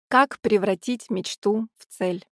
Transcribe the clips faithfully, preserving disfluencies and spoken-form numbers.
Как превратить мечту в цель?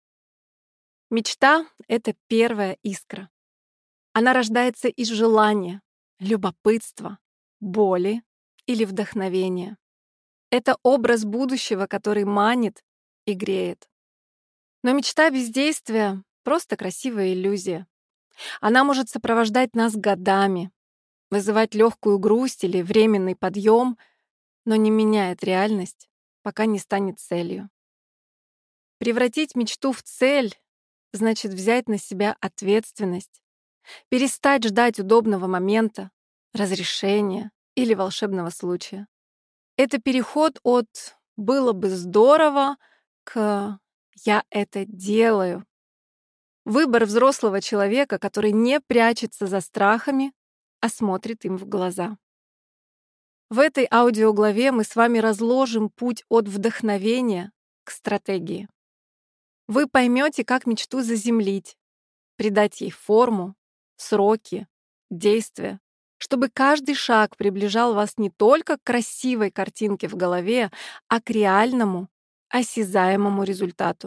Мечта — это первая искра. Она рождается из желания, любопытства, боли или вдохновения. Это образ будущего, который манит и греет. Но мечта без действия — просто красивая иллюзия. Она может сопровождать нас годами, вызывать легкую грусть или временный подъем, но не меняет реальность, пока не станет целью. Превратить мечту в цель значит взять на себя ответственность, перестать ждать удобного момента, разрешения или волшебного случая. Это переход от «было бы здорово» к «я это делаю». Выбор взрослого человека, который не прячется за страхами, а смотрит им в глаза. В этой аудиоглаве мы с вами разложим путь от вдохновения к стратегии. Вы поймете, как мечту заземлить, придать ей форму, сроки, действия, чтобы каждый шаг приближал вас не только к красивой картинке в голове, а к реальному, осязаемому результату.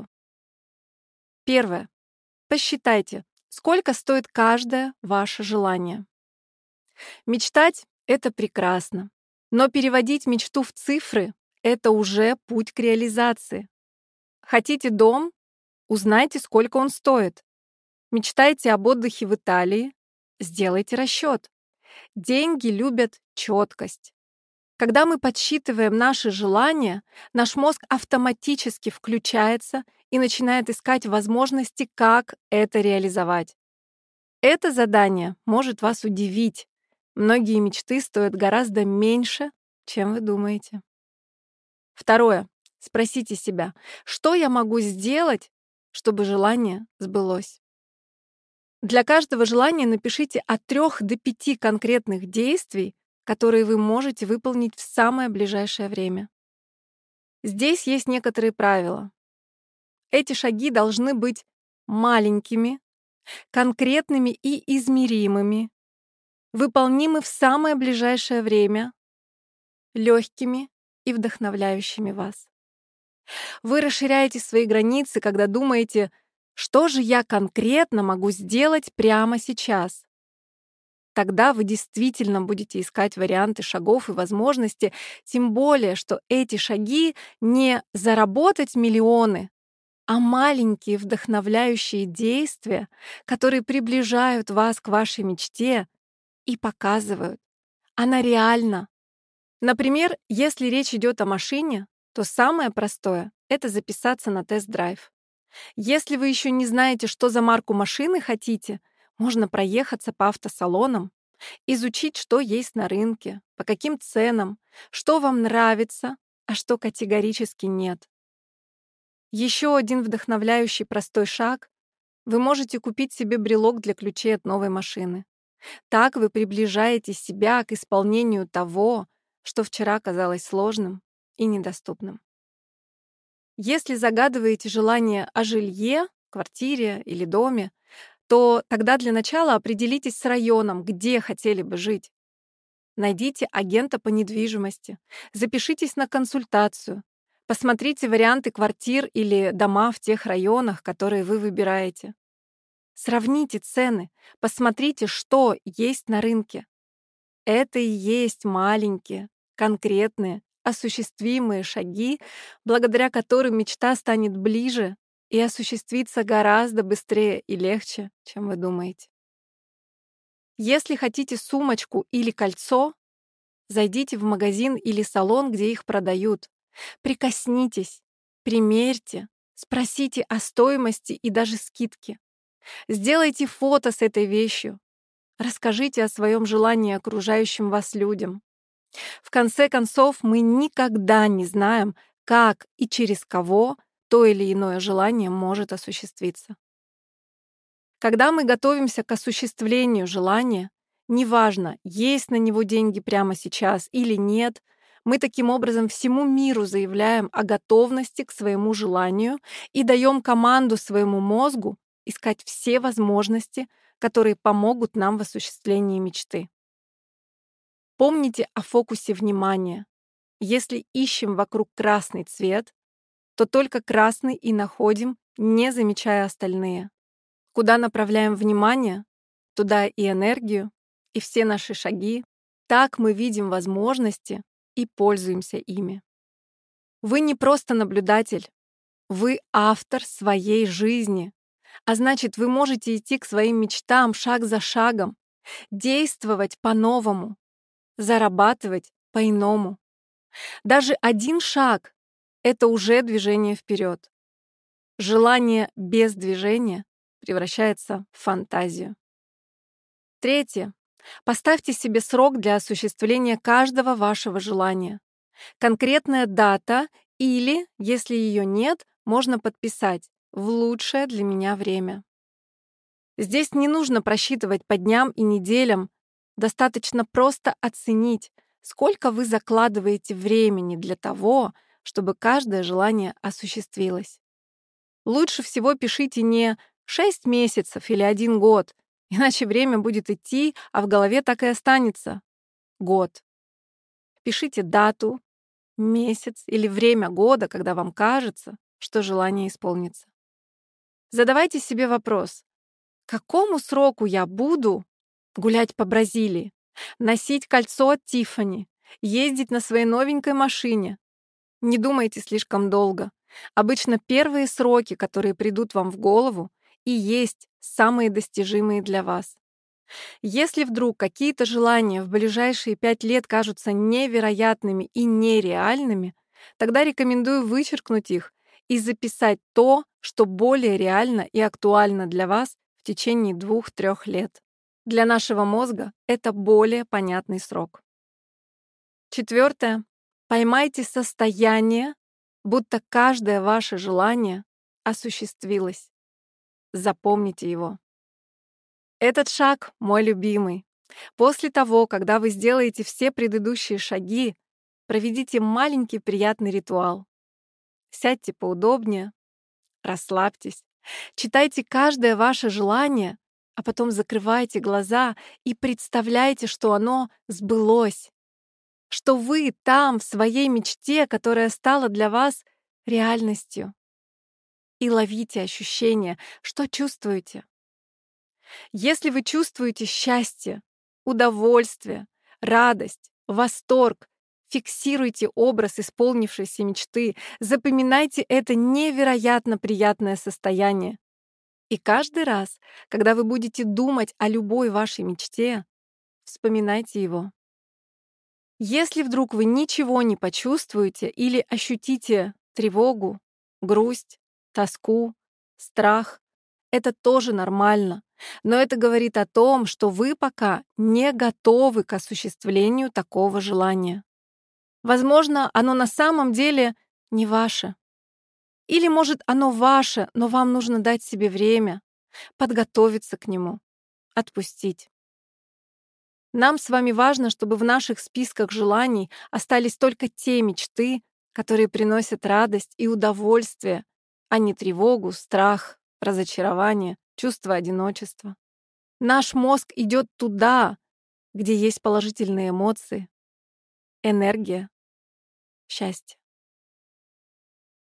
Первое. Посчитайте, сколько стоит каждое ваше желание. Мечтать — это прекрасно, но переводить мечту в цифры — это уже путь к реализации. Хотите дом? Узнайте, сколько он стоит. Мечтаете об отдыхе в Италии? Сделайте расчет. Деньги любят четкость. Когда мы подсчитываем наши желания, наш мозг автоматически включается и начинает искать возможности, как это реализовать. Это задание может вас удивить. Многие мечты стоят гораздо меньше, чем вы думаете. Второе. Спросите себя, что я могу сделать, чтобы желание сбылось? Для каждого желания напишите от трех до пяти конкретных действий, которые вы можете выполнить в самое ближайшее время. Здесь есть некоторые правила. Эти шаги должны быть маленькими, конкретными и измеримыми, выполнимы в самое ближайшее время, легкими и вдохновляющими вас. Вы расширяете свои границы, когда думаете, что же я конкретно могу сделать прямо сейчас. Тогда вы действительно будете искать варианты шагов и возможности, тем более, что эти шаги не заработать миллионы, а маленькие вдохновляющие действия, которые приближают вас к вашей мечте и показывают, она реальна. Например, если речь идет о машине, то самое простое — это записаться на тест-драйв. Если вы еще не знаете, что за марку машины хотите, можно проехаться по автосалонам, изучить, что есть на рынке, по каким ценам, что вам нравится, а что категорически нет. Еще один вдохновляющий простой шаг — вы можете купить себе брелок для ключей от новой машины. Так вы приближаете себя к исполнению того, что вчера казалось сложным и недоступным. Если загадываете желание о жилье, квартире или доме, то тогда для начала определитесь с районом, где хотели бы жить. Найдите агента по недвижимости, запишитесь на консультацию, посмотрите варианты квартир или дома в тех районах, которые вы выбираете. Сравните цены, посмотрите, что есть на рынке. Это и есть маленькие, конкретные, осуществимые шаги, благодаря которым мечта станет ближе и осуществится гораздо быстрее и легче, чем вы думаете. Если хотите сумочку или кольцо, зайдите в магазин или салон, где их продают. Прикоснитесь, примерьте, спросите о стоимости и даже скидке. Сделайте фото с этой вещью. Расскажите о своем желании окружающим вас людям. В конце концов, мы никогда не знаем, как и через кого то или иное желание может осуществиться. Когда мы готовимся к осуществлению желания, неважно, есть на него деньги прямо сейчас или нет, мы таким образом всему миру заявляем о готовности к своему желанию и даем команду своему мозгу искать все возможности, которые помогут нам в осуществлении мечты. Помните о фокусе внимания. Если ищем вокруг красный цвет, то только красный и находим, не замечая остальные. Куда направляем внимание, туда и энергию, и все наши шаги. Так мы видим возможности и пользуемся ими. Вы не просто наблюдатель, вы автор своей жизни, а значит, вы можете идти к своим мечтам шаг за шагом, действовать по-новому, зарабатывать по-иному. Даже один шаг — это уже движение вперед. Желание без движения превращается в фантазию. Третье. Поставьте себе срок для осуществления каждого вашего желания. Конкретная дата или, если ее нет, можно подписать «в лучшее для меня время». Здесь не нужно просчитывать по дням и неделям, достаточно просто оценить, сколько вы закладываете времени для того, чтобы каждое желание осуществилось. Лучше всего пишите не шесть месяцев или один год, иначе время будет идти, а в голове так и останется. Год. Пишите дату, месяц или время года, когда вам кажется, что желание исполнится. Задавайте себе вопрос: к какому сроку я буду гулять по Бразилии, носить кольцо от Тиффани, ездить на своей новенькой машине? Не думайте слишком долго. Обычно первые сроки, которые придут вам в голову, и есть самые достижимые для вас. Если вдруг какие-то желания в ближайшие пять лет кажутся невероятными и нереальными, тогда рекомендую вычеркнуть их и записать то, что более реально и актуально для вас в течение двух-трех лет. Для нашего мозга это более понятный срок. Четвертое. Поймайте состояние, будто каждое ваше желание осуществилось. Запомните его. Этот шаг мой любимый. После того, когда вы сделаете все предыдущие шаги, проведите маленький приятный ритуал. Сядьте поудобнее, расслабьтесь, читайте каждое ваше желание, а потом закрывайте глаза и представляйте, что оно сбылось, что вы там, в своей мечте, которая стала для вас реальностью. И ловите ощущения, что чувствуете. Если вы чувствуете счастье, удовольствие, радость, восторг, фиксируйте образ исполнившейся мечты, запоминайте это невероятно приятное состояние. И каждый раз, когда вы будете думать о любой вашей мечте, вспоминайте его. Если вдруг вы ничего не почувствуете или ощутите тревогу, грусть, тоску, страх, это тоже нормально. Но это говорит о том, что вы пока не готовы к осуществлению такого желания. Возможно, оно на самом деле не ваше. Или, может, оно ваше, но вам нужно дать себе время, подготовиться к нему, отпустить. Нам с вами важно, чтобы в наших списках желаний остались только те мечты, которые приносят радость и удовольствие, а не тревогу, страх, разочарование, чувство одиночества. Наш мозг идет туда, где есть положительные эмоции, энергия, счастье.